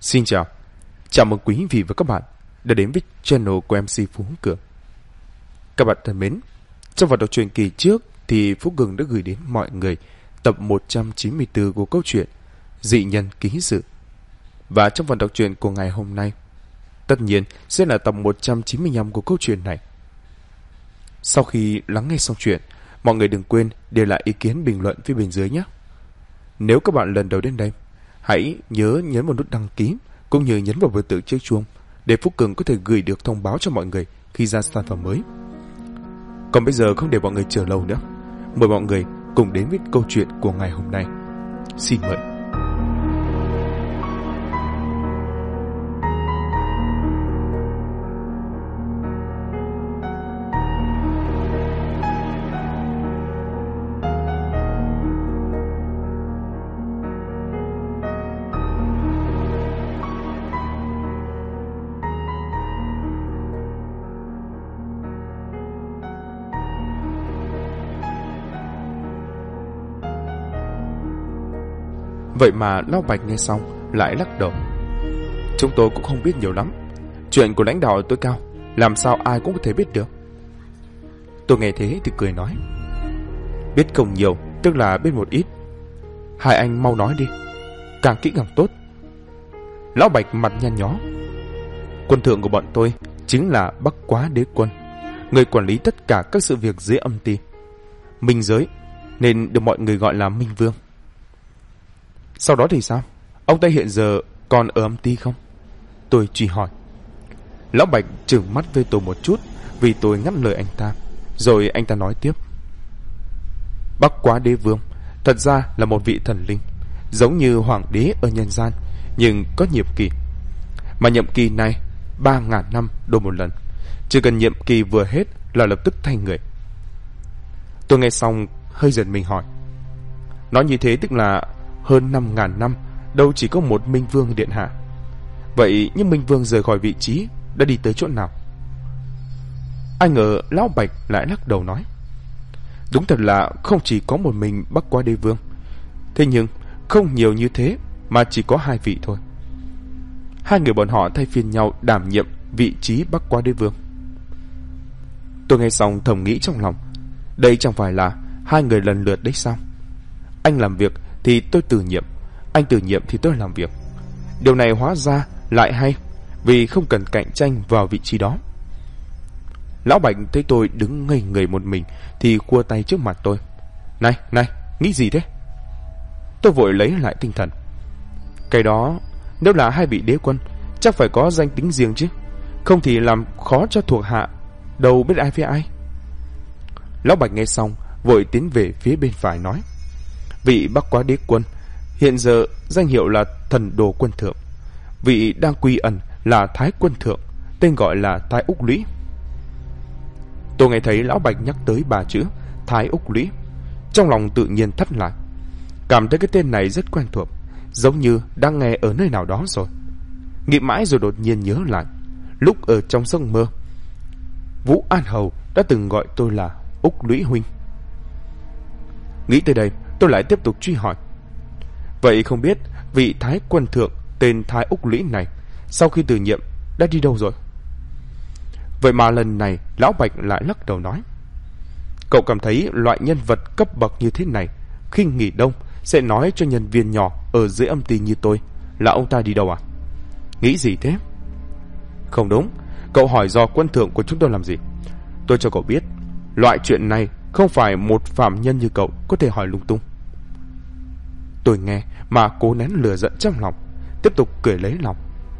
Xin chào, chào mừng quý vị và các bạn đã đến với channel của MC Phú Cường. Các bạn thân mến, trong phần đọc truyện kỳ trước thì Phú Cường đã gửi đến mọi người tập 194 của câu chuyện Dị Nhân Ký Sự. Và trong phần đọc truyện của ngày hôm nay, tất nhiên sẽ là tập 195 của câu chuyện này. Sau khi lắng nghe xong chuyện, mọi người đừng quên để lại ý kiến bình luận phía bên dưới nhé. Nếu các bạn lần đầu đến đây, hãy nhớ nhấn vào nút đăng ký cũng như nhấn vào biểu tượng chiếc chuông để Phú Cường có thể gửi được thông báo cho mọi người khi ra sản phẩm mới. Còn bây giờ không để mọi người chờ lâu nữa, mời mọi người cùng đến với câu chuyện của ngày hôm nay. Xin mời. Vậy mà Lão Bạch nghe xong lại lắc đầu. Chúng tôi cũng không biết nhiều lắm. Chuyện của lãnh đạo tối cao làm sao ai cũng có thể biết được. Tôi nghe thế thì cười nói, biết không nhiều tức là biết một ít. Hai anh mau nói đi, càng kỹ càng tốt. Lão Bạch mặt nhăn nhó. Quân thượng của bọn tôi chính là Bắc Quá Đế Quân, người quản lý tất cả các sự việc dưới âm ti, minh giới, nên được mọi người gọi là Minh Vương. Sau đó thì sao? Ông ta hiện giờ còn ở âm ti không? Tôi truy hỏi. Lão Bạch trừng mắt với tôi một chút vì tôi ngắt lời anh ta. Rồi anh ta nói tiếp. Bắc Quá Đế Vương thật ra là một vị thần linh, giống như hoàng đế ở nhân gian, nhưng có nhiệm kỳ. Mà nhiệm kỳ này 3.000 năm đổi một lần. Chỉ cần nhiệm kỳ vừa hết là lập tức thay người. Tôi nghe xong hơi giật mình hỏi, nói như thế tức là hơn 5.000 năm đâu chỉ có một Minh Vương điện hạ. Vậy nhưng Minh Vương rời khỏi vị trí đã đi tới chỗ nào? Ai ngờ Lão Bạch lại lắc đầu nói, đúng thật là không chỉ có một mình Bắc Quá Đế Vương. Thế nhưng không nhiều như thế, mà chỉ có 2 vị thôi. 2 người bọn họ thay phiên nhau đảm nhiệm vị trí Bắc Quá Đế Vương. Tôi nghe xong thầm nghĩ trong lòng, đây chẳng phải là 2 người lần lượt đấy sao? Anh làm việc thì tôi từ nhiệm, anh từ nhiệm thì tôi làm việc. Điều này hóa ra lại hay, vì không cần cạnh tranh vào vị trí đó. Lão Bạch thấy tôi đứng ngây người một mình thì khua tay trước mặt tôi. Này, nghĩ gì thế? Tôi vội lấy lại tinh thần. Cái đó, nếu là 2 vị đế quân chắc phải có danh tính riêng chứ, không thì làm khó cho thuộc hạ, đâu biết ai với ai. Lão Bạch nghe xong vội tiến về phía bên phải nói, vị Bắc Quá Đế Quân hiện giờ danh hiệu là Thần Đồ Quân Thượng. Vị đang quy ẩn là Thái Quân Thượng, tên gọi là Thái Úc Lũy. Tôi nghe thấy Lão Bạch nhắc tới 3 chữ Thái Úc Lũy, trong lòng tự nhiên thắt lại. Cảm thấy cái tên này rất quen thuộc, giống như đang nghe ở nơi nào đó rồi. Nghĩ mãi rồi đột nhiên nhớ lại, lúc ở trong giấc mơ, Vũ An Hầu đã từng gọi tôi là Úc Lũy huynh. Nghĩ tới đây, tôi lại tiếp tục truy hỏi, vậy không biết vị Thái Quân Thượng tên Thái Úc Lũy này sau khi từ nhiệm đã đi đâu rồi? Vậy mà lần này Lão Bạch lại lắc đầu nói, cậu cảm thấy loại nhân vật cấp bậc như thế này khi nghỉ đông sẽ nói cho nhân viên nhỏ ở dưới âm ti như tôi là ông ta đi đâu à? Nghĩ gì thế? Không đúng, cậu hỏi do quân thượng của chúng tôi làm gì? Tôi cho cậu biết, loại chuyện này không phải một phạm nhân như cậu có thể hỏi lung tung. Tôi nghe mà cố nén lửa giận trong lòng, tiếp tục cười lấy lòng.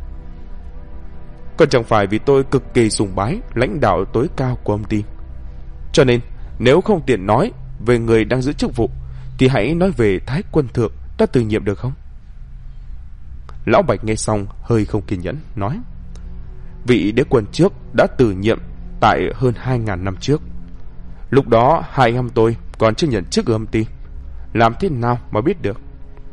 Còn chẳng phải vì tôi cực kỳ sùng bái lãnh đạo tối cao của âm ty. Cho nên nếu không tiện nói về người đang giữ chức vụ thì hãy nói về Thái Quân Thượng đã từ nhiệm được không? Lão Bạch nghe xong hơi không kiên nhẫn nói, vị đế quân trước đã từ nhiệm tại hơn 2.000 năm trước. Lúc đó 2 anh em tôi còn chưa nhận chức ở âm ty, làm thế nào mà biết được?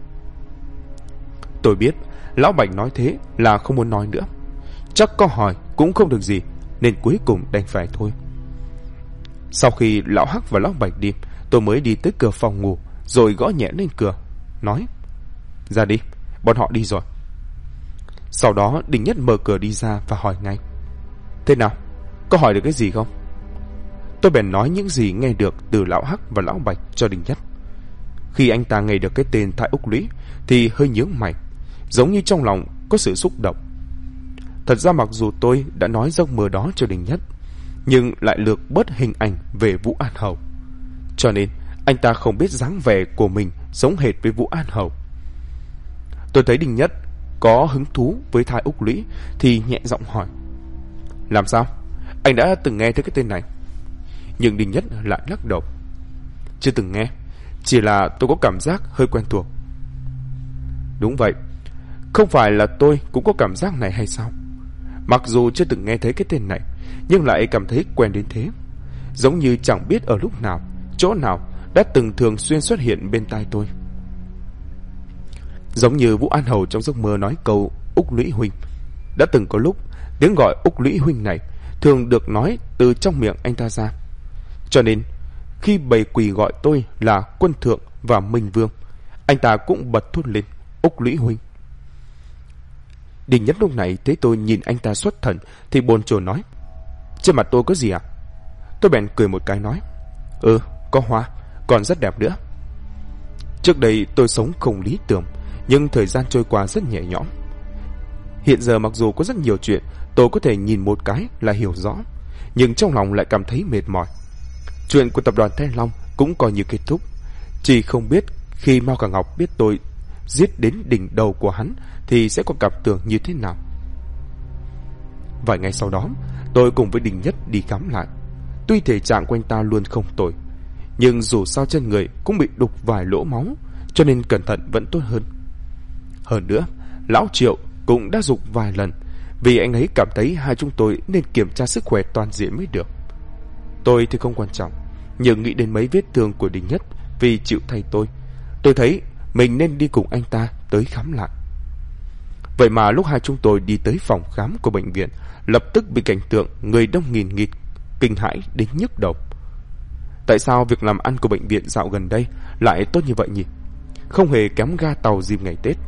Tôi biết Lão Bạch nói thế là không muốn nói nữa, chắc có hỏi cũng không được gì, nên cuối cùng đành phải thôi. Sau khi Lão Hắc và Lão Bạch đi, tôi mới đi tới cửa phòng ngủ, rồi gõ nhẹ lên cửa, nói, ra đi, bọn họ đi rồi. Sau đó Đình Nhất mở cửa đi ra và hỏi ngay: Thế nào? Có hỏi được cái gì không? Tôi bèn nói những gì nghe được từ lão Hắc và lão Bạch cho Đình Nhất. Khi anh ta nghe được cái tên Thái Úc Lũy thì hơi nhướng mày, giống như trong lòng có sự xúc động. Thật ra mặc dù tôi đã nói giấc mơ đó cho Đình Nhất, nhưng lại lược bớt hình ảnh về Vũ An Hầu, cho nên anh ta không biết dáng vẻ của mình giống hệt với Vũ An Hầu. Tôi thấy Đình Nhất có hứng thú với Thái Úc Lũy thì nhẹ giọng hỏi: Làm sao? Anh đã từng nghe thấy cái tên này? Nhưng Đình Nhất lại lắc đầu: Chưa từng nghe, chỉ là tôi có cảm giác hơi quen thuộc. Đúng vậy, không phải là tôi cũng có cảm giác này hay sao? Mặc dù chưa từng nghe thấy cái tên này, nhưng lại cảm thấy quen đến thế, giống như chẳng biết ở lúc nào, chỗ nào đã từng thường xuyên xuất hiện bên tai tôi. Giống như Vũ An Hầu trong giấc mơ nói câu Úc Lũy huynh. Đã từng có lúc tiếng gọi Úc Lũy huynh này thường được nói từ trong miệng anh ta ra, cho nên khi bầy quỳ gọi tôi là Quân Thượng và Minh Vương, anh ta cũng bật thốt lên Úc Lũy huynh. Đình Nhất lúc này thấy tôi nhìn anh ta xuất thần thì bồn chồn nói: Trên mặt tôi có gì à? Tôi bèn cười một cái nói: Có hoa, còn rất đẹp nữa. Trước đây tôi sống không lý tưởng, nhưng thời gian trôi qua rất nhẹ nhõm. Hiện giờ mặc dù có rất nhiều chuyện tôi có thể nhìn một cái là hiểu rõ, nhưng trong lòng lại cảm thấy mệt mỏi. Chuyện của tập đoàn Thanh Long cũng coi như kết thúc. Chỉ không biết khi Mao Cả Ngọc biết tôi giết đến đỉnh đầu của hắn thì sẽ có cảm tưởng như thế nào. Vài ngày sau đó, tôi cùng với Đình Nhất đi khám lại. Tuy thể trạng của anh ta luôn không tồi, nhưng dù sao trên người cũng bị đục vài lỗ máu, cho nên cẩn thận vẫn tốt hơn. Hơn nữa, lão Triệu cũng đã giục vài lần, vì anh ấy cảm thấy hai chúng tôi nên kiểm tra sức khỏe toàn diện mới được. Tôi thì không quan trọng, nhưng nghĩ đến mấy vết thương của Đình Nhất vì chịu thay tôi thấy mình nên đi cùng anh ta tới khám lại. Vậy mà lúc hai chúng tôi đi tới phòng khám của bệnh viện, lập tức bị cảnh tượng người đông nghìn nghịt kinh hãi đến nhức đầu. Tại sao việc làm ăn của bệnh viện dạo gần đây lại tốt như vậy nhỉ? Không hề kém ga tàu dịp ngày Tết.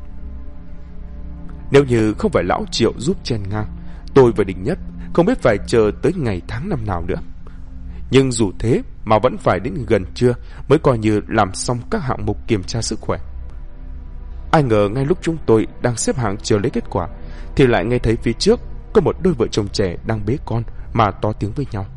Nếu như không phải lão Triệu giúp chen ngang, tôi và Đình Nhất không biết phải chờ tới ngày tháng năm nào nữa. Nhưng dù thế mà vẫn phải đến gần trưa mới coi như làm xong các hạng mục kiểm tra sức khỏe. Ai ngờ ngay lúc chúng tôi đang xếp hàng chờ lấy kết quả thì lại nghe thấy phía trước có một đôi vợ chồng trẻ đang bế con mà to tiếng với nhau.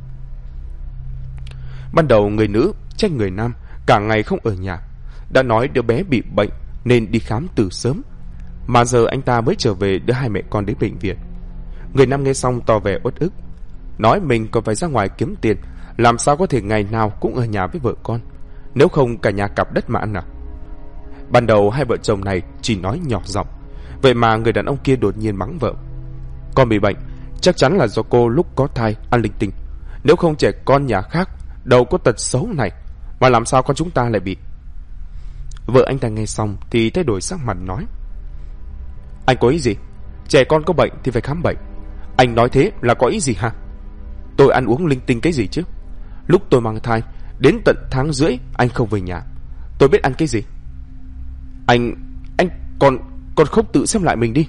Ban đầu người nữ trách người nam cả ngày không ở nhà, đã nói đứa bé bị bệnh nên đi khám từ sớm, mà giờ anh ta mới trở về đưa hai mẹ con đến bệnh viện. Người nam nghe xong tỏ vẻ uất ức, nói mình còn phải ra ngoài kiếm tiền, làm sao có thể ngày nào cũng ở nhà với vợ con, nếu không cả nhà cặp đất mà ăn à. Ban đầu hai vợ chồng này chỉ nói nhỏ giọng, vậy mà người đàn ông kia đột nhiên mắng vợ: Con bị bệnh, chắc chắn là do cô lúc có thai ăn linh tinh, nếu không trẻ con nhà khác đâu có tật xấu này, mà làm sao con chúng ta lại bị. Vợ anh ta nghe xong thì thay đổi sắc mặt nói: Anh có ý gì? Trẻ con có bệnh thì phải khám bệnh, anh nói thế là có ý gì hả? Tôi ăn uống linh tinh cái gì chứ? Lúc tôi mang thai đến tận tháng rưỡi anh không về nhà, tôi biết ăn cái gì? Anh còn không tự xem lại mình đi.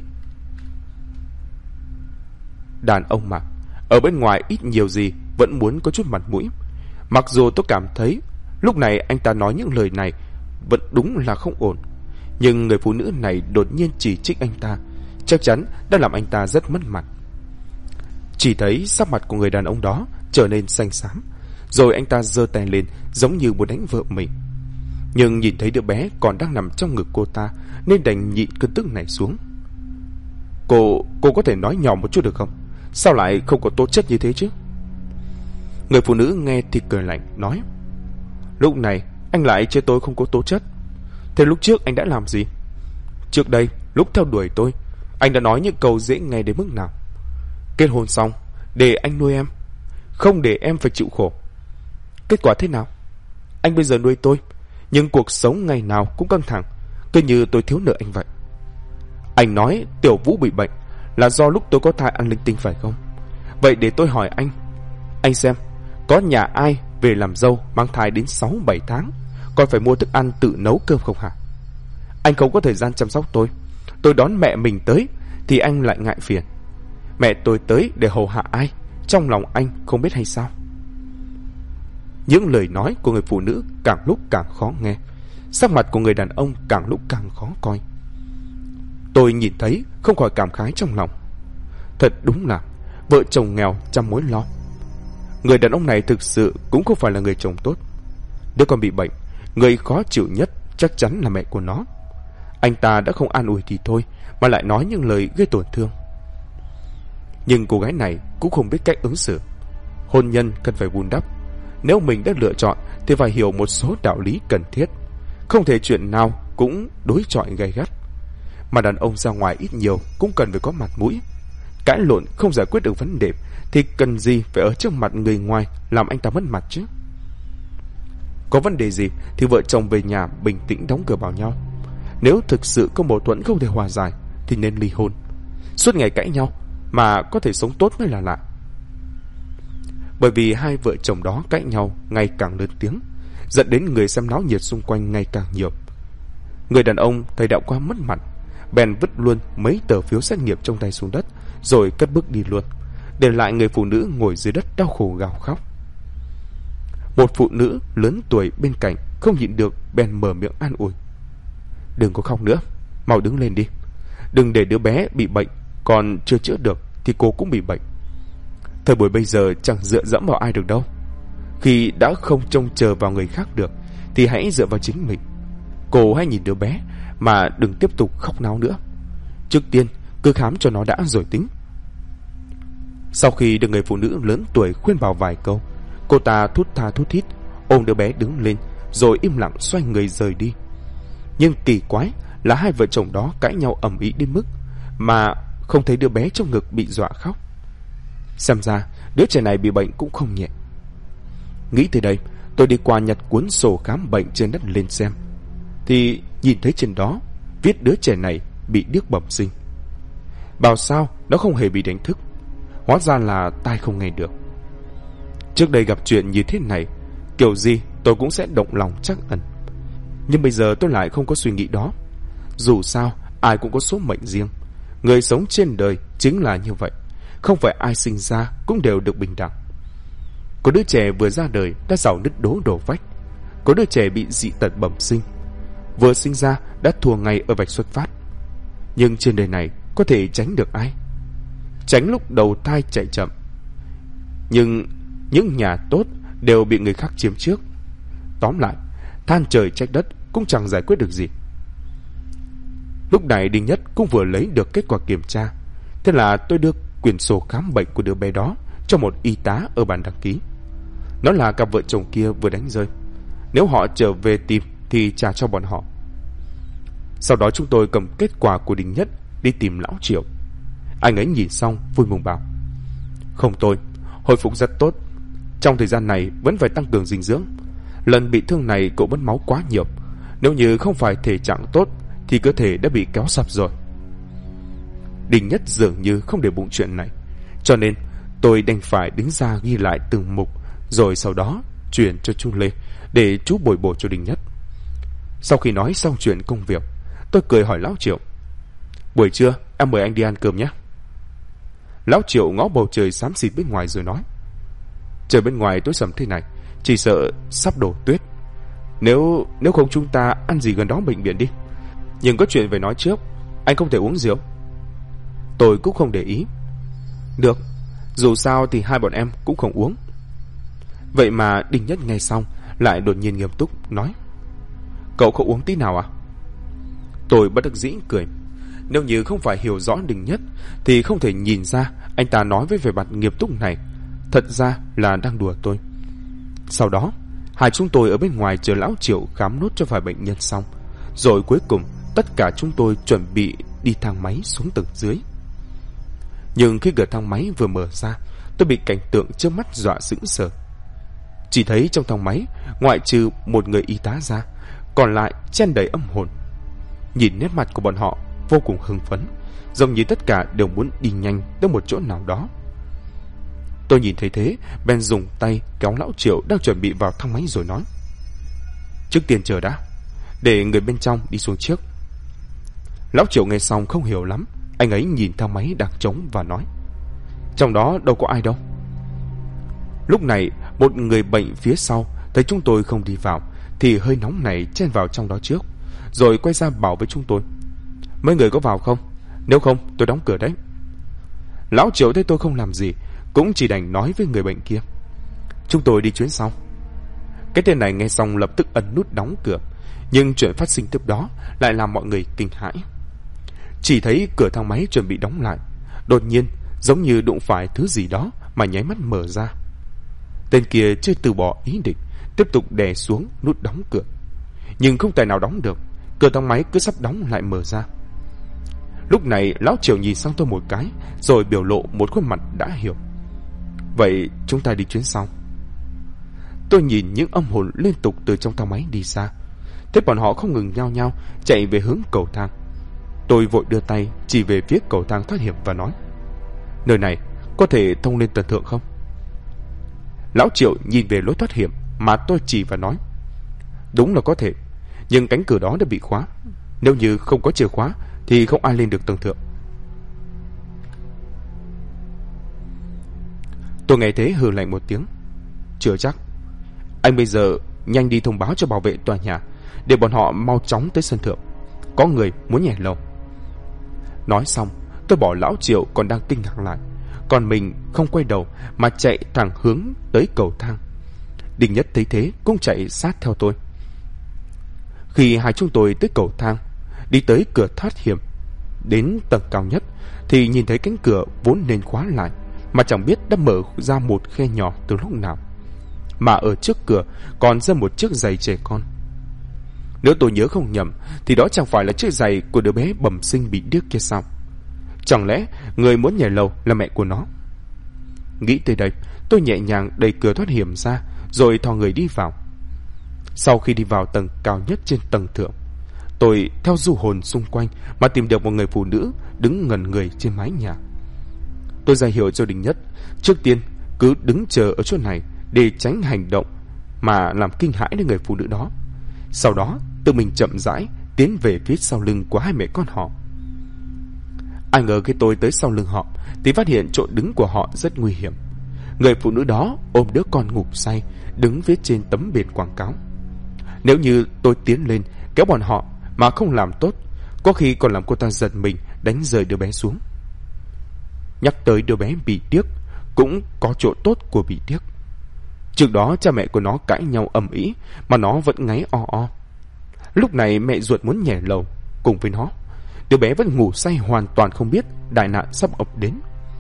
Đàn ông mà, ở bên ngoài ít nhiều gì vẫn muốn có chút mặt mũi. Mặc dù tôi cảm thấy lúc này anh ta nói những lời này vẫn đúng là không ổn, nhưng người phụ nữ này đột nhiên chỉ trích anh ta, chắc chắn đã làm anh ta rất mất mặt. Chỉ thấy sắc mặt của người đàn ông đó trở nên xanh xám, rồi anh ta giơ tay lên giống như muốn đánh vợ mình. Nhưng nhìn thấy đứa bé còn đang nằm trong ngực cô ta nên đành nhịn cơn tức này xuống. Cô có thể nói nhỏ một chút được không? Sao lại không có tố chất như thế chứ? Người phụ nữ nghe thì cười lạnh nói: Lúc này anh lại chê tôi không có tố chất. Thế lúc trước anh đã làm gì? Trước đây lúc theo đuổi tôi, anh đã nói những câu dễ nghe đến mức nào? Kết hôn xong để anh nuôi em, không để em phải chịu khổ. Kết quả thế nào? Anh bây giờ nuôi tôi, nhưng cuộc sống ngày nào cũng căng thẳng, cứ như tôi thiếu nợ anh vậy. Anh nói Tiểu Vũ bị bệnh là do lúc tôi có thai ăn linh tinh phải không? Vậy để tôi hỏi anh xem, có nhà ai về làm dâu mang thai đến 6-7 tháng còn phải mua thức ăn tự nấu cơm không hả? Anh không có thời gian chăm sóc tôi đón mẹ mình tới, thì anh lại ngại phiền. Mẹ tôi tới để hầu hạ ai, trong lòng anh không biết hay sao? Những lời nói của người phụ nữ càng lúc càng khó nghe, sắc mặt của người đàn ông càng lúc càng khó coi. Tôi nhìn thấy không khỏi cảm khái trong lòng. Thật đúng là vợ chồng nghèo trăm mối lo. Người đàn ông này thực sự cũng không phải là người chồng tốt. Đứa con bị bệnh, người khó chịu nhất chắc chắn là mẹ của nó. Anh ta đã không an ủi thì thôi, mà lại nói những lời gây tổn thương. Nhưng cô gái này cũng không biết cách ứng xử. Hôn nhân cần phải vun đắp. Nếu mình đã lựa chọn thì phải hiểu một số đạo lý cần thiết. Không thể chuyện nào cũng đối chọi gay gắt. Mà đàn ông ra ngoài ít nhiều cũng cần phải có mặt mũi. Cãi lộn không giải quyết được vấn đề thì cần gì phải ở trước mặt người ngoài làm anh ta mất mặt chứ? Có vấn đề gì thì vợ chồng về nhà bình tĩnh đóng cửa bảo nhau. Nếu thực sự có mâu thuẫn không thể hòa giải thì nên ly hôn. Suốt ngày cãi nhau mà có thể sống tốt mới là lạ. Bởi vì hai vợ chồng đó cãi nhau ngày càng lớn tiếng, dẫn đến người xem náo nhiệt xung quanh ngày càng nhiều. Người đàn ông thấy đạo quá mất mặt, bèn vứt luôn mấy tờ phiếu xét nghiệm trong tay xuống đất, rồi cất bước đi luôn, để lại người phụ nữ ngồi dưới đất đau khổ gào khóc. Một phụ nữ lớn tuổi bên cạnh không nhịn được bèn mở miệng an ủi: "Đừng có khóc nữa, mau đứng lên đi. Đừng để đứa bé bị bệnh, còn chưa chữa được thì cô cũng bị bệnh. Thời buổi bây giờ chẳng dựa dẫm vào ai được đâu. Khi đã không trông chờ vào người khác được thì hãy dựa vào chính mình. Cô hãy nhìn đứa bé mà đừng tiếp tục khóc náo nữa. Trước tiên cứ khám cho nó đã rồi tính." Sau khi được người phụ nữ lớn tuổi khuyên bảo vài câu, cô ta thút tha thút thít ôm đứa bé đứng lên, rồi im lặng xoay người rời đi. Nhưng kỳ quái là hai vợ chồng đó cãi nhau ầm ĩ đến mức mà không thấy đứa bé trong ngực bị dọa khóc. Xem ra đứa trẻ này bị bệnh cũng không nhẹ. Nghĩ tới đây, tôi đi qua nhặt cuốn sổ khám bệnh trên đất lên xem, thì nhìn thấy trên đó viết đứa trẻ này bị điếc bẩm sinh. Bảo sao nó không hề bị đánh thức, hóa ra là tai không nghe được. Trước đây gặp chuyện như thế này, kiểu gì tôi cũng sẽ động lòng trắc ẩn. Nhưng bây giờ tôi lại không có suy nghĩ đó. Dù sao ai cũng có số mệnh riêng. Người sống trên đời chính là như vậy, không phải ai sinh ra cũng đều được bình đẳng. Có đứa trẻ vừa ra đời đã giàu nứt đố đổ vách. Có đứa trẻ bị dị tật bẩm sinh, vừa sinh ra đã thua ngay ở vạch xuất phát. Nhưng trên đời này có thể tránh được ai? Tránh lúc đầu thai chạy chậm. Nhưng những nhà tốt đều bị người khác chiếm trước. Tóm lại, than trời trách đất cũng chẳng giải quyết được gì. Lúc này Đinh Nhất cũng vừa lấy được kết quả kiểm tra. Thế là tôi đưa quyển sổ khám bệnh của đứa bé đó cho một y tá ở bàn đăng ký. Nó là cặp vợ chồng kia vừa đánh rơi. Nếu họ trở về tìm thì trả cho bọn họ. Sau đó chúng tôi cầm kết quả của Đinh Nhất đi tìm lão Triệu. Anh ấy nhìn xong vui mừng bảo: "Không tôi, hồi phục rất tốt. Trong thời gian này vẫn phải tăng cường dinh dưỡng. Lần bị thương này cậu mất máu quá nhiều. Nếu như không phải thể trạng tốt thì cơ thể đã bị kéo sập rồi." Đinh Nhất dường như không để bụng chuyện này, cho nên tôi đành phải đứng ra ghi lại từng mục, rồi sau đó chuyển cho chú Lê để chú bồi bổ cho Đinh Nhất. Sau khi nói xong chuyện công việc, tôi cười hỏi lão Triệu: "Buổi trưa em mời anh đi ăn cơm nhé." Lão Triệu ngó bầu trời xám xịt bên ngoài rồi nói: "Trời bên ngoài tối sầm thế này, chỉ sợ sắp đổ tuyết. Nếu không chúng ta ăn gì gần đó bệnh viện đi. Nhưng có chuyện phải nói trước, anh không thể uống rượu." Tôi cũng không để ý. "Được, dù sao thì hai bọn em cũng không uống." Vậy mà Đinh Nhất nghe xong lại đột nhiên nghiêm túc nói: "Cậu không uống tí nào à?" Tôi bất đắc dĩ cười. Nếu như không phải hiểu rõ Đinh Nhất thì không thể nhìn ra anh ta nói với vẻ mặt nghiêm túc này thật ra là đang đùa tôi. Sau đó hai chúng tôi ở bên ngoài chờ lão Triệu khám nốt cho vài bệnh nhân xong, rồi cuối cùng tất cả chúng tôi chuẩn bị đi thang máy xuống tầng dưới. Nhưng khi cửa thang máy vừa mở ra, tôi bị cảnh tượng trước mắt dọa sững sờ. Chỉ thấy trong thang máy, ngoại trừ một người y tá ra, còn lại chen đầy âm hồn. Nhìn nét mặt của bọn họ vô cùng hưng phấn, giống như tất cả đều muốn đi nhanh tới một chỗ nào đó. Tôi nhìn thấy thế, bèn dùng tay kéo lão Triệu đang chuẩn bị vào thang máy rồi nói: "Trước tiên chờ đã, để người bên trong đi xuống trước." Lão Triệu nghe xong không hiểu lắm, Anh ấy nhìn thang máy đang trống và nói: trong đó đâu có ai đâu. Lúc này một người bệnh phía sau thấy chúng tôi không đi vào thì hơi nóng này chen vào trong đó trước, rồi quay ra bảo với chúng tôi: mấy người có vào không? Nếu không tôi đóng cửa đấy. Lão Triệu thấy tôi không làm gì cũng chỉ đành nói với người bệnh kia: chúng tôi đi chuyến sau. Cái tên này nghe xong lập tức ấn nút đóng cửa, nhưng chuyện phát sinh tiếp đó lại làm mọi người kinh hãi. Chỉ thấy cửa thang máy chuẩn bị đóng lại, đột nhiên giống như đụng phải thứ gì đó mà nháy mắt mở ra. Tên kia chưa từ bỏ ý định, tiếp tục đè xuống nút đóng cửa, nhưng không tài nào đóng được. Cửa thang máy cứ sắp đóng lại mở ra. Lúc này Lão Triệu nhìn sang tôi một cái, rồi biểu lộ một khuôn mặt đã hiểu: vậy chúng ta đi chuyến sau. Tôi nhìn những âm hồn liên tục từ trong thang máy đi xa, thấy bọn họ không ngừng nhao nhao chạy về hướng cầu thang. Tôi vội đưa tay chỉ về phía cầu thang thoát hiểm và nói: nơi này có thể thông lên tầng thượng không? Lão Triệu nhìn về lối thoát hiểm mà tôi chỉ và nói: đúng là có thể, nhưng cánh cửa đó đã bị khóa. Nếu như không có chìa khóa thì không ai lên được tầng thượng. Tôi nghe thế hừ lạnh một tiếng: chưa chắc. Anh bây giờ nhanh đi thông báo cho bảo vệ tòa nhà, để bọn họ mau chóng tới sân thượng, có người muốn nhảy lầu. Nói xong tôi bỏ Lão Triệu còn đang kinh ngạc lại, còn mình không quay đầu mà chạy thẳng hướng tới cầu thang. Đinh Nhất thấy thế cũng chạy sát theo tôi. Khi hai chúng tôi tới cầu thang, đi tới cửa thoát hiểm, đến tầng cao nhất thì nhìn thấy cánh cửa vốn nên khóa lại mà chẳng biết đã mở ra một khe nhỏ từ lúc nào, mà ở trước cửa còn giơ một chiếc giày trẻ con. Nếu tôi nhớ không nhầm thì đó chẳng phải là chiếc giày của đứa bé bẩm sinh bị điếc kia sao? Chẳng lẽ người muốn nhảy lầu là mẹ của nó? Nghĩ tới đây, tôi nhẹ nhàng đẩy cửa thoát hiểm ra, rồi thò người đi vào. Sau khi đi vào tầng cao nhất trên tầng thượng, tôi theo du hồn xung quanh mà tìm được một người phụ nữ đứng ngẩn người trên mái nhà. Tôi ra hiệu cho Đình Nhất trước tiên cứ đứng chờ ở chỗ này để tránh hành động mà làm kinh hãi đến người phụ nữ đó. Sau đó tự mình chậm rãi tiến về phía sau lưng của hai mẹ con họ. Ai ngờ khi tôi tới sau lưng họ thì phát hiện chỗ đứng của họ rất nguy hiểm. Người phụ nữ đó ôm đứa con ngủ say đứng phía trên tấm biển quảng cáo. Nếu như tôi tiến lên kéo bọn họ mà không làm tốt, có khi còn làm cô ta giật mình đánh rơi đứa bé xuống. Nhắc tới đứa bé bị điếc, cũng có chỗ tốt của bị điếc. Trước đó cha mẹ của nó cãi nhau ầm ĩ mà nó vẫn ngáy o o. Lúc này mẹ ruột muốn nhảy lầu cùng với nó, đứa bé vẫn ngủ say hoàn toàn không biết đại nạn sắp ập đến.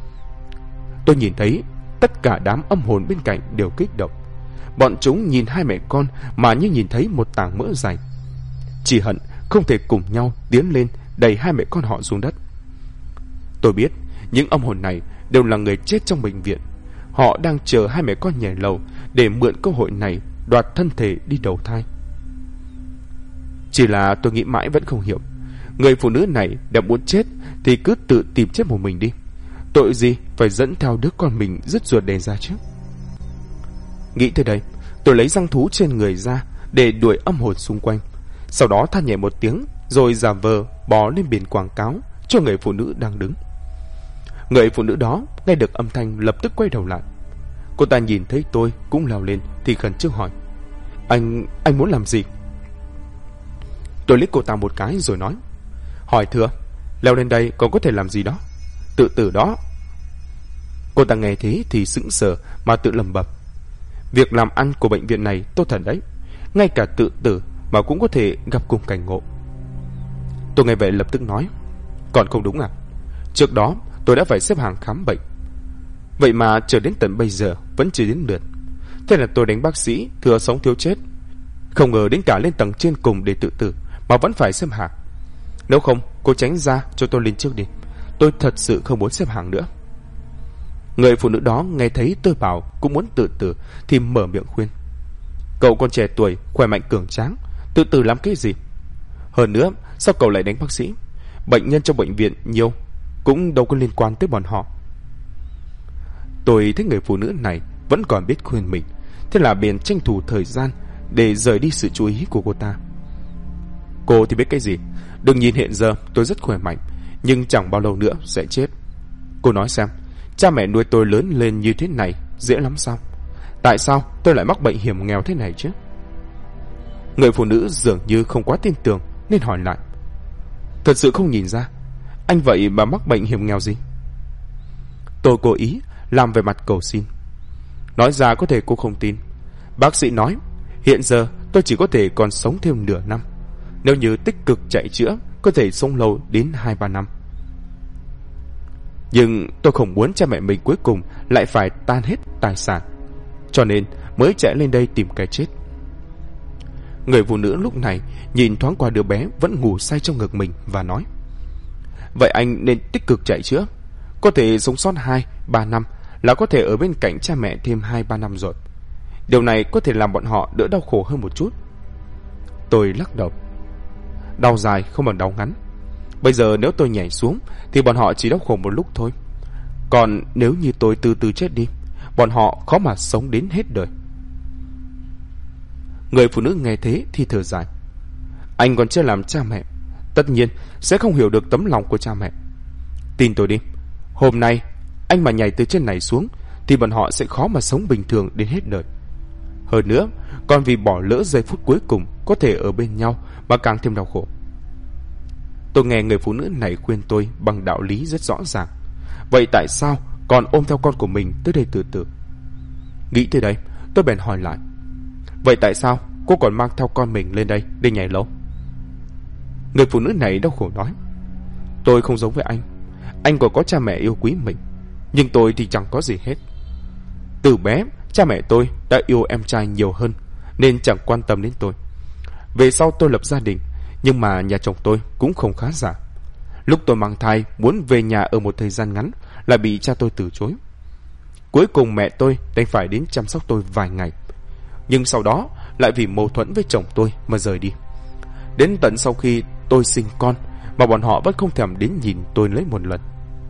Tôi nhìn thấy tất cả đám âm hồn bên cạnh đều kích động. Bọn chúng nhìn hai mẹ con mà như nhìn thấy một tảng mỡ dày, chỉ hận không thể cùng nhau tiến lên đẩy hai mẹ con họ xuống đất. Tôi biết những âm hồn này đều là người chết trong bệnh viện. Họ đang chờ hai mẹ con nhảy lầu để mượn cơ hội này đoạt thân thể đi đầu thai. Chỉ là tôi nghĩ mãi vẫn không hiểu, người phụ nữ này đã muốn chết thì cứ tự tìm chết một mình đi, tội gì phải dẫn theo đứa con mình rứt ruột đè ra chứ. Nghĩ tới đây, tôi lấy răng thú trên người ra để đuổi âm hồn xung quanh. Sau đó than nhẹ một tiếng, rồi giả vờ bò lên biển quảng cáo cho người phụ nữ đang đứng. Người phụ nữ đó nghe được âm thanh lập tức quay đầu lại. Cô ta nhìn thấy tôi cũng leo lên thì khẩn trương hỏi: Anh muốn làm gì? Tôi liếc cô ta một cái rồi nói: hỏi thưa, leo lên đây còn có thể làm gì đó? Tự tử đó. Cô ta nghe thế thì sững sờ mà tự lẩm bẩm: việc làm ăn của bệnh viện này tốt thật đấy, ngay cả tự tử mà cũng có thể gặp cùng cảnh ngộ. Tôi nghe vậy lập tức nói: còn không đúng à? Trước đó tôi đã phải xếp hàng khám bệnh, vậy mà chờ đến tận bây giờ vẫn chưa đến lượt. Thế là tôi đánh bác sĩ thừa sống thiếu chết, không ngờ đến cả lên tầng trên cùng để tự tử mà vẫn phải xếp hàng. Nếu không cô tránh ra cho tôi lên trước đi, tôi thật sự không muốn xếp hàng nữa. Người phụ nữ đó nghe thấy tôi bảo cũng muốn tự tử thì mở miệng khuyên: cậu còn trẻ tuổi, khỏe mạnh cường tráng, tự tử làm cái gì? Hơn nữa sao cậu lại đánh bác sĩ? Bệnh nhân trong bệnh viện nhiều, cũng đâu có liên quan tới bọn họ. Tôi thấy người phụ nữ này vẫn còn biết khuyên mình, thế là bèn tranh thủ thời gian để rời đi sự chú ý của cô ta. Cô thì biết cái gì? Đừng nhìn hiện giờ tôi rất khỏe mạnh, nhưng chẳng bao lâu nữa sẽ chết. Cô nói xem, cha mẹ nuôi tôi lớn lên như thế này dễ lắm sao? Tại sao tôi lại mắc bệnh hiểm nghèo thế này chứ? Người phụ nữ dường như không quá tin tưởng nên hỏi lại. Thật sự không nhìn ra. Anh vậy mà mắc bệnh hiểm nghèo gì? Tôi cố ý làm về mặt cầu xin. Nói ra có thể cô không tin. Bác sĩ nói hiện giờ tôi chỉ có thể còn sống thêm nửa năm. Nếu như tích cực chạy chữa, có thể sống lâu đến 2-3 năm. Nhưng tôi không muốn cha mẹ mình cuối cùng lại phải tan hết tài sản, cho nên mới chạy lên đây tìm cái chết. Người phụ nữ lúc này nhìn thoáng qua đứa bé vẫn ngủ say trong ngực mình và nói. Vậy anh nên tích cực chạy chữa. Có thể sống sót 2-3 năm là có thể ở bên cạnh cha mẹ thêm 2-3 năm rồi. Điều này có thể làm bọn họ đỡ đau khổ hơn một chút. Tôi lắc đầu. Đau dài không bằng đau ngắn. Bây giờ nếu tôi nhảy xuống thì bọn họ chỉ đau khổ một lúc thôi. Còn nếu như tôi từ từ chết đi, bọn họ khó mà sống đến hết đời. Người phụ nữ nghe thế thì thở dài. Anh còn chưa làm cha mẹ, tất nhiên sẽ không hiểu được tấm lòng của cha mẹ. Tin tôi đi, hôm nay anh mà nhảy từ trên này xuống thì bọn họ sẽ khó mà sống bình thường đến hết đời. Hơn nữa, còn vì bỏ lỡ giây phút cuối cùng có thể ở bên nhau mà càng thêm đau khổ. Tôi nghe người phụ nữ này khuyên tôi bằng đạo lý rất rõ ràng. Vậy tại sao còn ôm theo con của mình tới đây từ từ? Nghĩ tới đây, tôi bèn hỏi lại. Vậy tại sao cô còn mang theo con mình lên đây để nhảy lầu? Người phụ nữ này đau khổ nói. Tôi không giống với anh còn có cha mẹ yêu quý mình, nhưng tôi thì chẳng có gì hết. Từ bé, cha mẹ tôi đã yêu em trai nhiều hơn nên chẳng quan tâm đến tôi. Về sau tôi lập gia đình, nhưng mà nhà chồng tôi cũng không khá giả. Lúc tôi mang thai muốn về nhà ở một thời gian ngắn là bị cha tôi từ chối. Cuối cùng mẹ tôi đành phải đến chăm sóc tôi vài ngày, nhưng sau đó lại vì mâu thuẫn với chồng tôi mà rời đi. Đến tận sau khi tôi sinh con mà bọn họ vẫn không thèm đến nhìn tôi lấy một lần.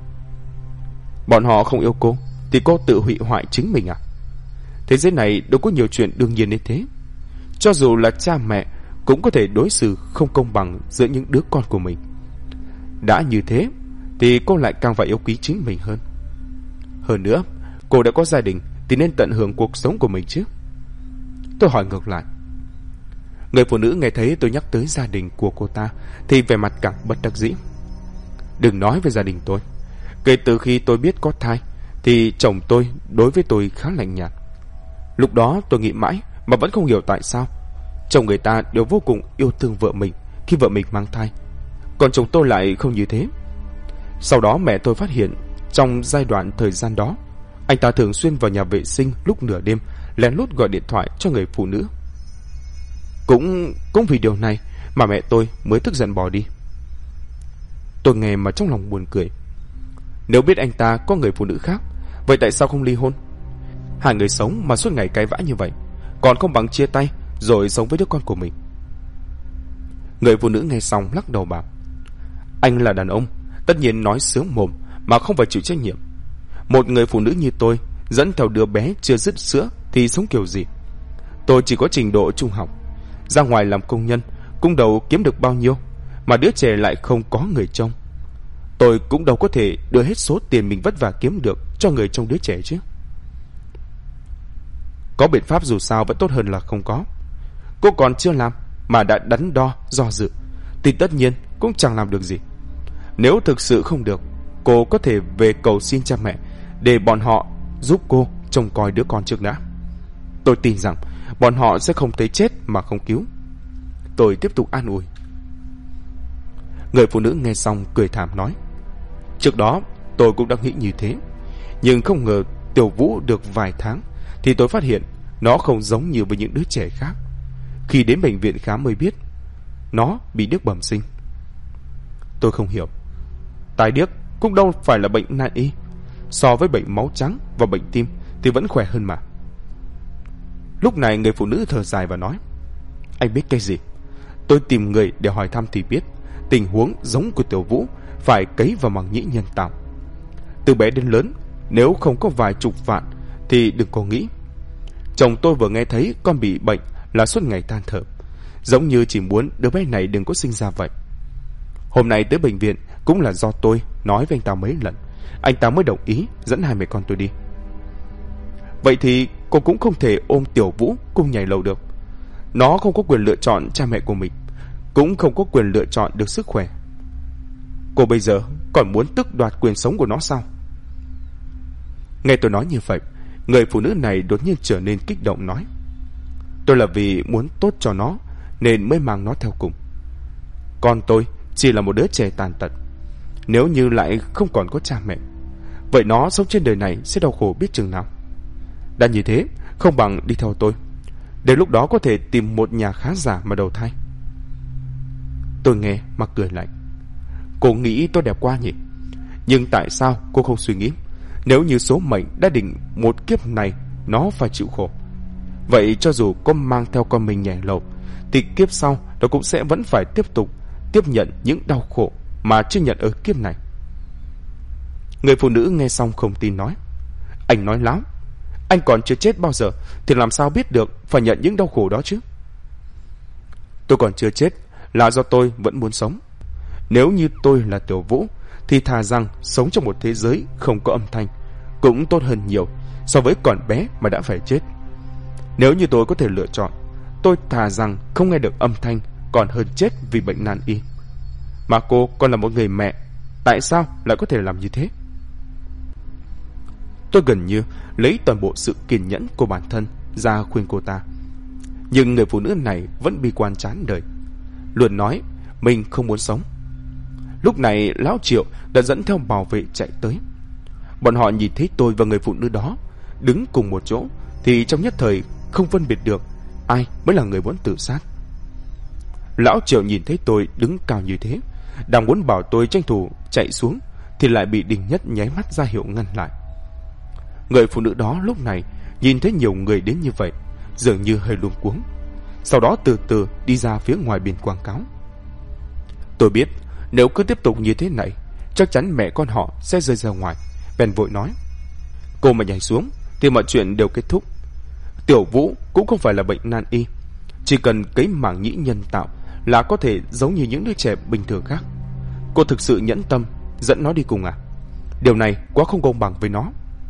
Bọn họ không yêu cô thì cô tự hủy hoại chính mình à? Thế giới này đâu có nhiều chuyện đương nhiên đến thế. Cho dù là cha mẹ cũng có thể đối xử không công bằng giữa những đứa con của mình. Đã như thế thì cô lại càng phải yêu quý chính mình hơn. Hơn nữa, cô đã có gia đình thì nên tận hưởng cuộc sống của mình chứ. Tôi hỏi ngược lại. Người phụ nữ nghe thấy tôi nhắc tới gia đình của cô ta thì vẻ mặt càng bất đắc dĩ. Đừng nói về gia đình tôi. Kể từ khi tôi biết có thai thì chồng tôi đối với tôi khá lạnh nhạt. Lúc đó tôi nghĩ mãi mà vẫn không hiểu tại sao chồng người ta đều vô cùng yêu thương vợ mình khi vợ mình mang thai, còn chồng tôi lại không như thế. Sau đó mẹ tôi phát hiện trong giai đoạn thời gian đó, anh ta thường xuyên vào nhà vệ sinh lúc nửa đêm, lén lút gọi điện thoại cho người phụ nữ. Cũng vì điều này mà mẹ tôi mới tức giận bỏ đi. Tôi nghe mà trong lòng buồn cười. Nếu biết anh ta có người phụ nữ khác, vậy tại sao không ly hôn? Hai người sống mà suốt ngày cãi vã như vậy, còn không bằng chia tay rồi sống với đứa con của mình. Người phụ nữ nghe xong lắc đầu bảo. Anh là đàn ông, tất nhiên nói sướng mồm mà không phải chịu trách nhiệm. Một người phụ nữ như tôi dẫn theo đứa bé chưa dứt sữa thì sống kiểu gì? Tôi chỉ có trình độ trung học, ra ngoài làm công nhân cũng đâu kiếm được bao nhiêu, mà đứa trẻ lại không có người trông. Tôi cũng đâu có thể đưa hết số tiền mình vất vả kiếm được cho người trông đứa trẻ chứ. Có biện pháp dù sao vẫn tốt hơn là không có. Cô còn chưa làm mà đã đắn đo do dự thì tất nhiên cũng chẳng làm được gì. Nếu thực sự không được, cô có thể về cầu xin cha mẹ để bọn họ giúp cô trông coi đứa con trước đã. Tôi tin rằng bọn họ sẽ không thấy chết mà không cứu. Tôi tiếp tục an ủi. Người phụ nữ nghe xong cười thảm nói. Trước đó tôi cũng đã nghĩ như thế, nhưng không ngờ Tiểu Vũ được vài tháng thì tôi phát hiện nó không giống như với những đứa trẻ khác. Khi đến bệnh viện khám mới biết nó bị điếc bẩm sinh. Tôi không hiểu, tai điếc cũng đâu phải là bệnh nan y. So với bệnh máu trắng và bệnh tim thì vẫn khỏe hơn mà. Lúc này người phụ nữ thở dài và nói. Anh biết cái gì? Tôi tìm người để hỏi thăm thì biết tình huống giống của Tiểu Vũ phải cấy vào màng nhĩ nhân tạo. Từ bé đến lớn, nếu không có vài chục vạn thì đừng có nghĩ. Chồng tôi vừa nghe thấy con bị bệnh là suốt ngày than thở, giống như chỉ muốn đứa bé này đừng có sinh ra vậy. Hôm nay tới bệnh viện cũng là do tôi nói với anh ta mấy lần, anh ta mới đồng ý dẫn hai mẹ con tôi đi. Vậy thì cô cũng không thể ôm Tiểu Vũ cùng nhảy lầu được. Nó không có quyền lựa chọn cha mẹ của mình, cũng không có quyền lựa chọn được sức khỏe. Cô bây giờ còn muốn tước đoạt quyền sống của nó sao? Nghe tôi nói như vậy, người phụ nữ này đột nhiên trở nên kích động nói: Tôi là vì muốn tốt cho nó nên mới mang nó theo cùng. Con tôi chỉ là một đứa trẻ tàn tật. Nếu như lại không còn có cha mẹ, vậy nó sống trên đời này sẽ đau khổ biết chừng nào. Đã như thế, không bằng đi theo tôi. Đến lúc đó có thể tìm một nhà khá giả mà đầu thai. Tôi nghe mà cười lạnh. Cô nghĩ tôi đẹp quá nhỉ? Nhưng tại sao cô không suy nghĩ, nếu như số mệnh đã định một kiếp này nó phải chịu khổ, vậy cho dù có mang theo con mình nhảy lầu, thì kiếp sau nó cũng sẽ vẫn phải tiếp tục tiếp nhận những đau khổ mà chưa nhận ở kiếp này. Người phụ nữ nghe xong không tin nói: Anh nói láo. Anh còn chưa chết bao giờ thì làm sao biết được phải nhận những đau khổ đó chứ? Tôi còn chưa chết là do tôi vẫn muốn sống. Nếu như tôi là Tiểu Vũ thì thà rằng sống trong một thế giới không có âm thanh cũng tốt hơn nhiều so với còn bé mà đã phải chết. Nếu như tôi có thể lựa chọn, tôi thà rằng không nghe được âm thanh còn hơn chết vì bệnh nan y. Mà cô còn là một người mẹ, tại sao lại có thể làm như thế? Tôi gần như lấy toàn bộ sự kiên nhẫn của bản thân ra khuyên cô ta, nhưng người phụ nữ này vẫn bi quan chán đời, luôn nói mình không muốn sống. Lúc này Lão Triệu đã dẫn theo bảo vệ chạy tới. Bọn họ nhìn thấy tôi và người phụ nữ đó đứng cùng một chỗ thì trong nhất thời không phân biệt được ai mới là người muốn tự sát. Lão Triệu nhìn thấy tôi đứng cao như thế, đang muốn bảo tôi tranh thủ chạy xuống, thì lại bị Đình Nhất nháy mắt ra hiệu ngăn lại. Người phụ nữ đó lúc này nhìn thấy nhiều người đến như vậy, dường như hơi luống cuống, sau đó từ từ đi ra phía ngoài biển quảng cáo. Tôi biết nếu cứ tiếp tục như thế này, chắc chắn mẹ con họ sẽ rơi ra ngoài, bèn vội nói: Cô mà nhảy xuống thì mọi chuyện đều kết thúc. Tiểu Vũ cũng không phải là bệnh nan y, chỉ cần cấy màng nhĩ nhân tạo là có thể giống như những đứa trẻ bình thường khác. Cô thực sự nhẫn tâm dẫn nó đi cùng à? Điều này quá không công bằng với nó.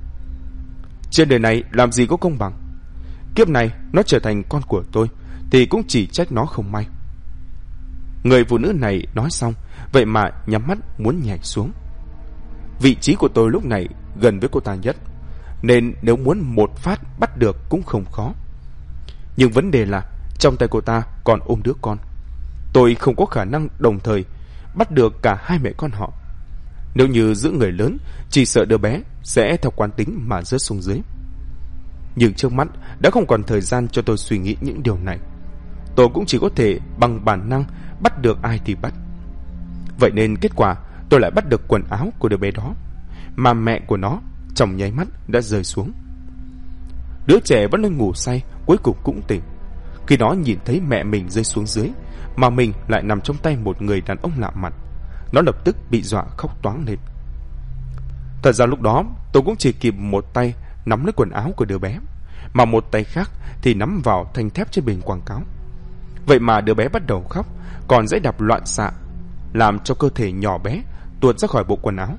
Trên đời này làm gì có công bằng. Kiếp này nó trở thành con của tôi thì cũng chỉ trách nó không may. Người phụ nữ này nói xong, vậy mà nhắm mắt muốn nhảy xuống. Vị trí của tôi lúc này gần với cô ta nhất, nên nếu muốn một phát bắt được cũng không khó. Nhưng vấn đề là trong tay cô ta còn ôm đứa con. Tôi không có khả năng đồng thời bắt được cả hai mẹ con họ. Nếu như giữ người lớn, chỉ sợ đứa bé sẽ theo quán tính mà rớt xuống dưới. Nhưng trước mắt đã không còn thời gian cho tôi suy nghĩ những điều này. Tôi cũng chỉ có thể bằng bản năng bắt được ai thì bắt. Vậy nên kết quả tôi lại bắt được quần áo của đứa bé đó, mà mẹ của nó trong nháy mắt đã rơi xuống. Đứa trẻ vẫn đang ngủ say cuối cùng cũng tỉnh. Khi nó nhìn thấy mẹ mình rơi xuống dưới, mà mình lại nằm trong tay một người đàn ông lạ mặt, nó lập tức bị dọa khóc toáng lên. Thật ra lúc đó tôi cũng chỉ kịp một tay nắm lấy quần áo của đứa bé, mà một tay khác thì nắm vào thanh thép trên biển quảng cáo. Vậy mà đứa bé bắt đầu khóc, còn dãy đạp loạn xạ, làm cho cơ thể nhỏ bé tuột ra khỏi bộ quần áo.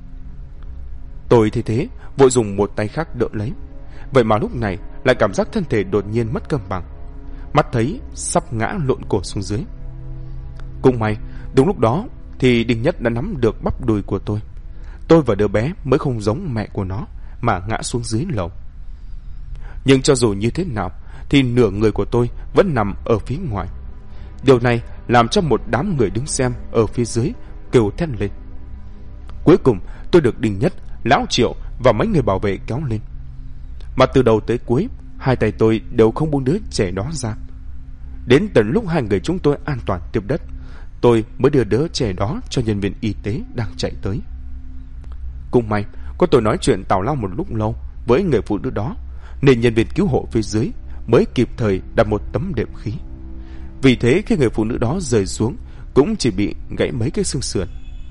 Tôi thấy thế, vội dùng một tay khác đỡ lấy. Vậy mà lúc này lại cảm giác thân thể đột nhiên mất cân bằng, mắt thấy sắp ngã lộn cổ xuống dưới. Cũng may đúng lúc đó thì Đinh Nhất đã nắm được bắp đùi của tôi. Tôi và đứa bé mới không giống mẹ của nó mà ngã xuống dưới lầu. Nhưng cho dù như thế nào thì nửa người của tôi vẫn nằm ở phía ngoài. Điều này làm cho một đám người đứng xem ở phía dưới kêu thét lên. Cuối cùng tôi được Đinh Nhất, Lão Triệu và mấy người bảo vệ kéo lên. Mà từ đầu tới cuối, hai tay tôi đều không buông đứa trẻ đó ra. Đến tận lúc hai người chúng tôi an toàn tiếp đất, tôi mới đưa đứa trẻ đó cho nhân viên y tế đang chạy tới. Cũng may có tôi nói chuyện tào lao một lúc lâu với người phụ nữ đó, nên nhân viên cứu hộ phía dưới mới kịp thời đặt một tấm đệm khí. Vì thế khi người phụ nữ đó rơi xuống cũng chỉ bị gãy mấy cái xương sườn.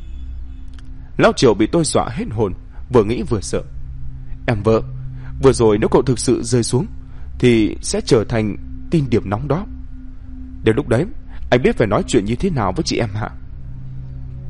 Lão Triệu bị tôi dọa hết hồn, vừa nghĩ vừa sợ. Em vợ, vừa rồi nếu cậu thực sự rơi xuống thì sẽ trở thành tin điểm nóng đó. Đến lúc đấy anh biết phải nói chuyện như thế nào với chị em hả?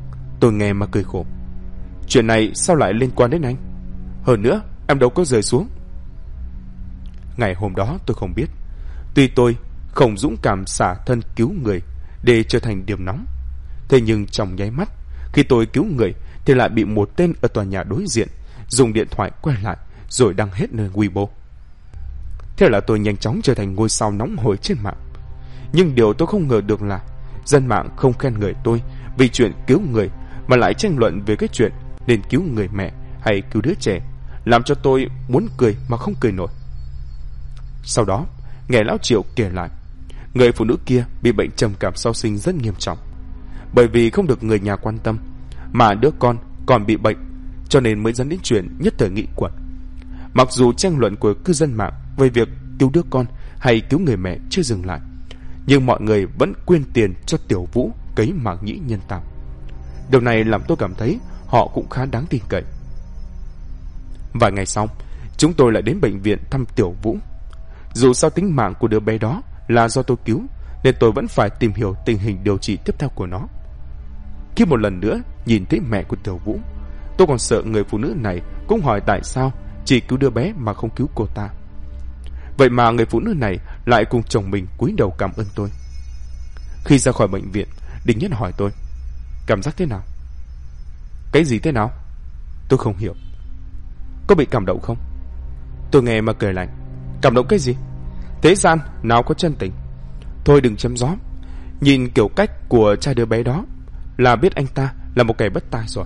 Tôi nghe mà cười khổ. Chuyện này sao lại liên quan đến anh? Hơn nữa em đâu có rơi xuống. Ngày hôm đó tôi không biết. Tuy tôi không dũng cảm xả thân cứu người để trở thành điểm nóng, thế nhưng trong nháy mắt khi tôi cứu người thì lại bị một tên ở tòa nhà đối diện dùng điện thoại quay lại rồi đăng hết lên Weibo. Thế là tôi nhanh chóng trở thành ngôi sao nóng hổi trên mạng. Nhưng điều tôi không ngờ được là dân mạng không khen ngợi tôi vì chuyện cứu người, mà lại tranh luận về cái chuyện nên cứu người mẹ hay cứu đứa trẻ, làm cho tôi muốn cười mà không cười nổi. Sau đó nghe lão Triệu kể lại, người phụ nữ kia bị bệnh trầm cảm sau sinh rất nghiêm trọng. Bởi vì không được người nhà quan tâm, mà đứa con còn bị bệnh, cho nên mới dẫn đến chuyện nhất thời nghị quẩn. Mặc dù tranh luận của cư dân mạng về việc cứu đứa con hay cứu người mẹ chưa dừng lại, nhưng mọi người vẫn quyên tiền cho Tiểu Vũ cấy màng nhĩ nhân tạo. Điều này làm tôi cảm thấy họ cũng khá đáng tin cậy. Vài ngày sau, chúng tôi lại đến bệnh viện thăm Tiểu Vũ. Dù sao tính mạng của đứa bé đó là do tôi cứu, nên tôi vẫn phải tìm hiểu tình hình điều trị tiếp theo của nó. Khi một lần nữa nhìn thấy mẹ của Tiểu Vũ, tôi còn sợ người phụ nữ này cũng hỏi tại sao chỉ cứu đứa bé mà không cứu cô ta. Vậy mà người phụ nữ này lại cùng chồng mình cúi đầu cảm ơn tôi. Khi ra khỏi bệnh viện, Đình Nhất hỏi tôi, cảm giác thế nào? Cái gì thế nào? Tôi không hiểu. Có bị cảm động không? Tôi nghe mà cười lạnh. Cảm động cái gì? Thế gian nào có chân tình. Thôi đừng chém gió. Nhìn kiểu cách của trai đứa bé đó là biết anh ta là một kẻ bất tài rồi.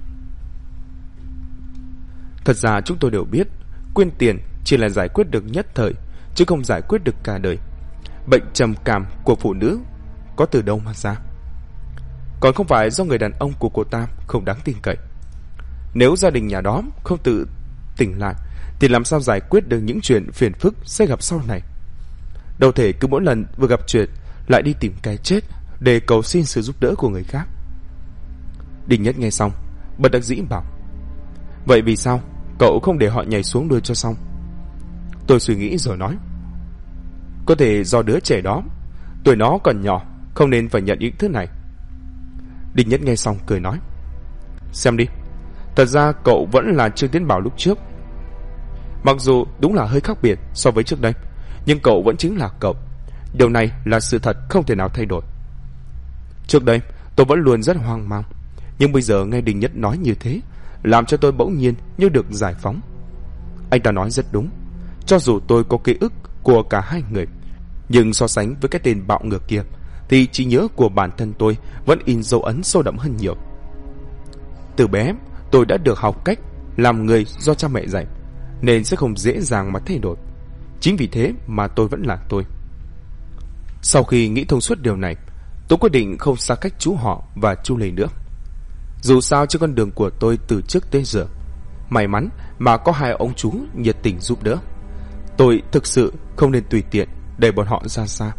Thật ra chúng tôi đều biết quyên tiền chỉ là giải quyết được nhất thời, chứ không giải quyết được cả đời. Bệnh trầm cảm của phụ nữ có từ đâu mà ra? Còn không phải do người đàn ông của cô ta không đáng tin cậy. Nếu gia đình nhà đó không tự tỉnh lại thì làm sao giải quyết được những chuyện phiền phức sẽ gặp sau này? Đâu thể cứ mỗi lần vừa gặp chuyện lại đi tìm cái chết để cầu xin sự giúp đỡ của người khác. Đình Nhất nghe xong bất đắc dĩ bảo, vậy vì sao cậu không để họ nhảy xuống đuôi cho xong? Tôi suy nghĩ rồi nói, có thể do đứa trẻ đó, tuổi nó còn nhỏ, không nên phải nhận những thứ này. Đình Nhất nghe xong cười nói, xem đi, thật ra cậu vẫn là Trương Tiến Bảo lúc trước. Mặc dù đúng là hơi khác biệt so với trước đây, nhưng cậu vẫn chính là cậu. Điều này là sự thật không thể nào thay đổi. Trước đây tôi vẫn luôn rất hoang mang, nhưng bây giờ nghe Đình Nhất nói như thế, làm cho tôi bỗng nhiên như được giải phóng. Anh ta nói rất đúng. Cho dù tôi có ký ức của cả hai người, nhưng so sánh với cái tên bạo ngược kia thì trí nhớ của bản thân tôi vẫn in dấu ấn sâu đậm hơn nhiều. Từ bé tôi đã được học cách làm người do cha mẹ dạy, nên sẽ không dễ dàng mà thay đổi. Chính vì thế mà tôi vẫn là tôi. Sau khi nghĩ thông suốt điều này, tôi quyết định không xa cách chú họ và chú Lê nữa. Dù sao trên con đường của tôi từ trước tới giờ, may mắn mà có hai ông chú nhiệt tình giúp đỡ. Tôi thực sự không nên tùy tiện để bọn họ ra xa.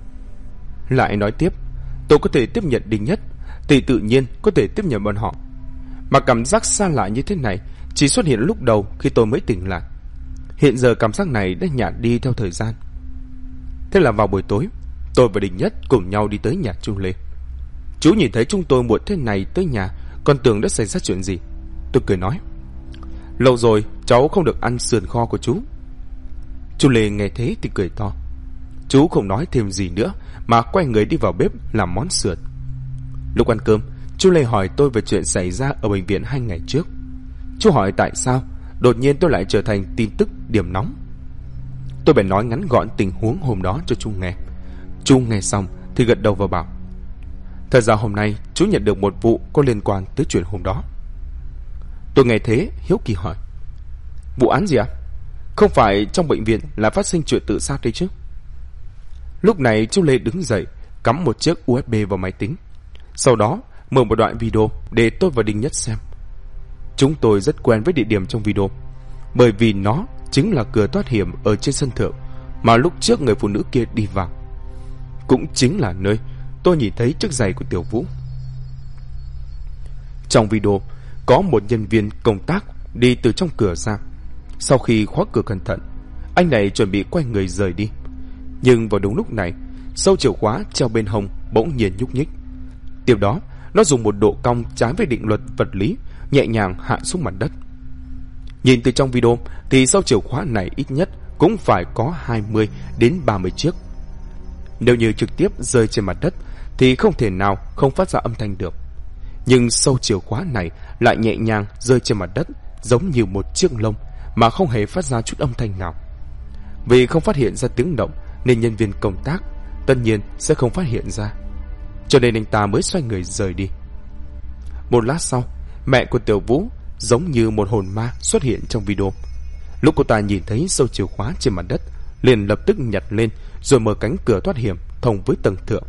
Lại nói tiếp, tôi có thể tiếp nhận Đình Nhất thì tự nhiên có thể tiếp nhận bọn họ. Mà cảm giác xa lạ như thế này chỉ xuất hiện lúc đầu khi tôi mới tỉnh lại. Hiện giờ cảm giác này đã nhạt đi theo thời gian. Thế là vào buổi tối, tôi và Đình Nhất cùng nhau đi tới nhà chú Lê. Chú nhìn thấy chúng tôi muộn thế này tới nhà, còn tưởng đã xảy ra chuyện gì. Tôi cười nói, lâu rồi cháu không được ăn sườn kho của chú. Chú Lê nghe thế thì cười to. Chú không nói thêm gì nữa mà quay người đi vào bếp làm món sườn. Lúc ăn cơm, chú Lê hỏi tôi về chuyện xảy ra ở bệnh viện 2 ngày trước. Chú hỏi tại sao đột nhiên tôi lại trở thành tin tức điểm nóng. Tôi bèn nói ngắn gọn tình huống hôm đó cho chú nghe. Chú nghe xong thì gật đầu và bảo, thật ra hôm nay chú nhận được một vụ có liên quan tới chuyện hôm đó. Tôi nghe thế hiếu kỳ hỏi, vụ án gì ạ? Không phải trong bệnh viện là phát sinh chuyện tự sát đấy chứ? Lúc này chú Lê đứng dậy, cắm một chiếc USB vào máy tính, sau đó mở một đoạn video để tôi và Đình Nhất xem. Chúng tôi rất quen với địa điểm trong video, bởi vì nó chính là cửa thoát hiểm ở trên sân thượng mà lúc trước người phụ nữ kia đi vào. Cũng chính là nơi tôi nhìn thấy chiếc giày của Tiểu Vũ. Trong video có một nhân viên công tác đi từ trong cửa ra. Sau khi khóa cửa cẩn thận, anh này chuẩn bị quay người rời đi. Nhưng vào đúng lúc này, sâu chìa khóa treo bên hông bỗng nhiên nhúc nhích. Tiếp đó nó dùng một độ cong trái với định luật vật lý, nhẹ nhàng hạ xuống mặt đất. Nhìn từ trong video thì sau chìa khóa này ít nhất cũng phải có 20 đến 30 chiếc. Nếu như trực tiếp rơi trên mặt đất thì không thể nào không phát ra âm thanh được. Nhưng sau chìa khóa này lại nhẹ nhàng rơi trên mặt đất, giống như một chiếc lông mà không hề phát ra chút âm thanh nào. Vì không phát hiện ra tiếng động nên nhân viên công tác tất nhiên sẽ không phát hiện ra, cho nên anh ta mới xoay người rời đi. Một lát sau, mẹ của Tiểu Vũ giống như một hồn ma xuất hiện trong video. Lúc cô ta nhìn thấy sâu chìa khóa trên mặt đất, liền lập tức nhặt lên rồi mở cánh cửa thoát hiểm thông với tầng thượng.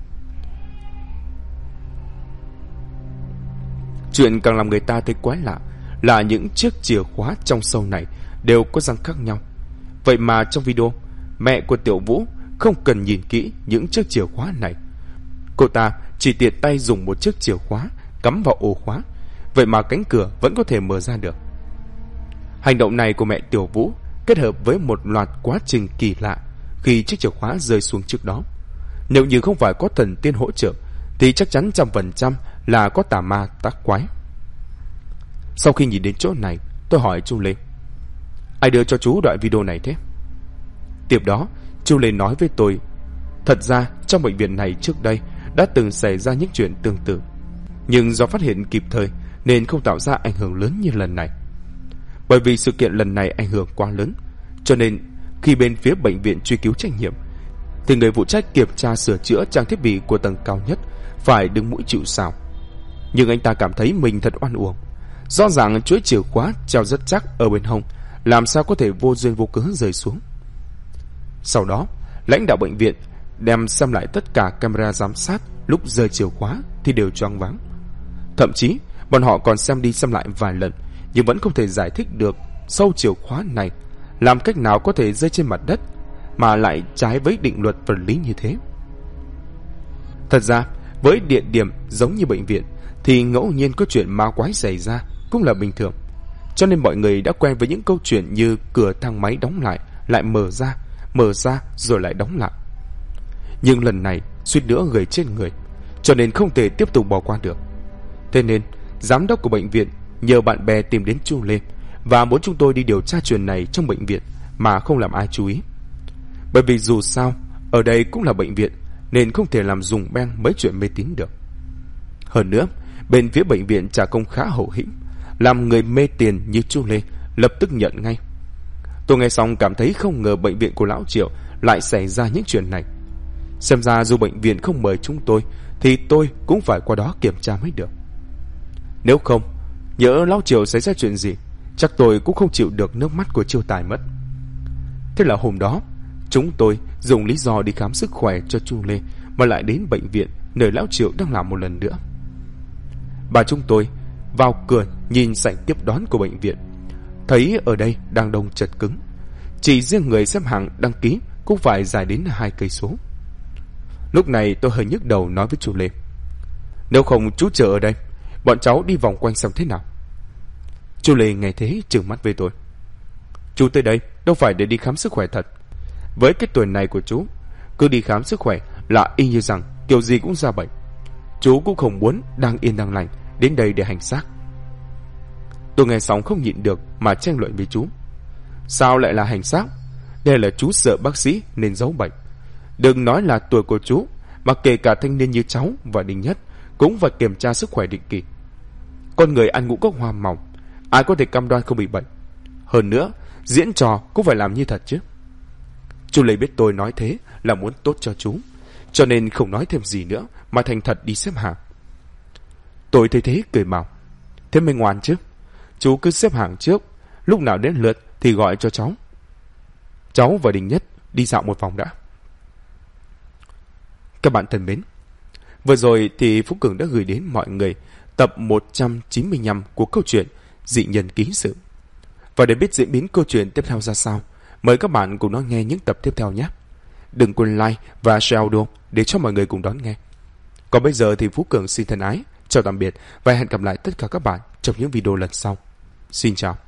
Chuyện càng làm người ta thấy quái lạ là những chiếc chìa khóa trong sâu này đều có răng khác nhau. Vậy mà trong video, mẹ của Tiểu Vũ không cần nhìn kỹ những chiếc chìa khóa này. Cô ta chỉ tiện tay dùng một chiếc chìa khóa cắm vào ổ khóa, vậy mà cánh cửa vẫn có thể mở ra được. Hành động này của mẹ Tiểu Vũ kết hợp với một loạt quá trình kỳ lạ khi chiếc chìa khóa rơi xuống trước đó. Nếu như không phải có thần tiên hỗ trợ thì chắc chắn 100% là có tà ma tác quái. Sau khi nhìn đến chỗ này, tôi hỏi Chu Lê: ai đưa cho chú đoạn video này thế? Tiếp đó Chu Lê nói với tôi, thật ra trong bệnh viện này trước đây đã từng xảy ra những chuyện tương tự, nhưng do phát hiện kịp thời nên không tạo ra ảnh hưởng lớn như lần này. Bởi vì sự kiện lần này ảnh hưởng quá lớn, cho nên khi bên phía bệnh viện truy cứu trách nhiệm thì người phụ trách kiểm tra sửa chữa trang thiết bị của tầng cao nhất phải đứng mũi chịu sào. Nhưng anh ta cảm thấy mình thật oan uổng. Rõ ràng chuỗi chìa khóa treo rất chắc ở bên hông, làm sao có thể vô duyên vô cớ rơi xuống. Sau đó lãnh đạo bệnh viện đem xem lại tất cả camera giám sát lúc rơi chìa khóa thì đều choáng váng. Thậm chí bọn họ còn xem đi xem lại vài lần, nhưng vẫn không thể giải thích được sâu chìa khóa này làm cách nào có thể rơi trên mặt đất mà lại trái với định luật vật lý như thế. Thật ra với địa điểm giống như bệnh viện thì ngẫu nhiên có chuyện ma quái xảy ra cũng là bình thường, cho nên mọi người đã quen với những câu chuyện như cửa thang máy đóng lại mở ra rồi lại đóng lại. Nhưng lần này suýt nữa gây chết người, cho nên không thể tiếp tục bỏ qua được. Thế nên giám đốc của bệnh viện nhờ bạn bè tìm đến Chu Lê và muốn chúng tôi đi điều tra chuyện này trong bệnh viện mà không làm ai chú ý. Bởi vì dù sao ở đây cũng là bệnh viện nên không thể làm dùng beng mấy chuyện mê tín được. Hơn nữa bên phía bệnh viện trả công khá hậu hĩnh, làm người mê tiền như Chu Lê lập tức nhận ngay. Tôi nghe xong cảm thấy không ngờ bệnh viện của lão Triệu lại xảy ra những chuyện này. Xem ra dù bệnh viện không mời chúng tôi thì tôi cũng phải qua đó kiểm tra mới được. Nếu không, nhỡ lão Triệu xảy ra chuyện gì, chắc tôi cũng không chịu được nước mắt của Chiêu Tài mất. Thế là hôm đó chúng tôi dùng lý do đi khám sức khỏe cho Chu Lê mà lại đến bệnh viện nơi lão Triệu đang làm một lần nữa. Bà chúng tôi vào cửa nhìn sảnh tiếp đón của bệnh viện, thấy ở đây đang đông chật cứng, chỉ riêng người xếp hàng đăng ký cũng phải dài đến 2 cây số. Lúc này tôi hơi nhức đầu nói với chú Lê: nếu không chú chờ ở đây, bọn cháu đi vòng quanh xem thế nào. Chú Lê nghe thế trừng mắt với tôi: chú tới đây đâu phải để đi khám sức khỏe thật. Với cái tuổi này của chú, cứ đi khám sức khỏe là y như rằng kiểu gì cũng ra bệnh. Chú cũng không muốn đang yên đang lành đến đây để hành xác. Tôi nghe xong không nhịn được mà tranh luận với chú: sao lại là hành xác? Đây là chú sợ bác sĩ nên giấu bệnh. Đừng nói là tuổi của chú, mà kể cả thanh niên như cháu và Đinh Nhất cũng phải kiểm tra sức khỏe định kỳ. Con người ăn ngũ cốc hoa màu, ai có thể cam đoan không bị bệnh? Hơn nữa, diễn trò cũng phải làm như thật chứ. Chú Lê biết tôi nói thế là muốn tốt cho chú, cho nên không nói thêm gì nữa mà thành thật đi xếp hàng. Tôi thấy thế cười bảo: thế mới ngoan chứ. Chú cứ xếp hàng trước, lúc nào đến lượt thì gọi cho cháu. Cháu và Đinh Nhất đi dạo một vòng đã. Các bạn thân mến, vừa rồi thì Phú Cường đã gửi đến mọi người tập 195 của câu chuyện Dị Nhân Ký Sự. Và để biết diễn biến câu chuyện tiếp theo ra sao, mời các bạn cùng đón nghe những tập tiếp theo nhé. Đừng quên like và share audio để cho mọi người cùng đón nghe. Còn bây giờ thì Phú Cường xin thân ái chào tạm biệt và hẹn gặp lại tất cả các bạn trong những video lần sau. Xin chào.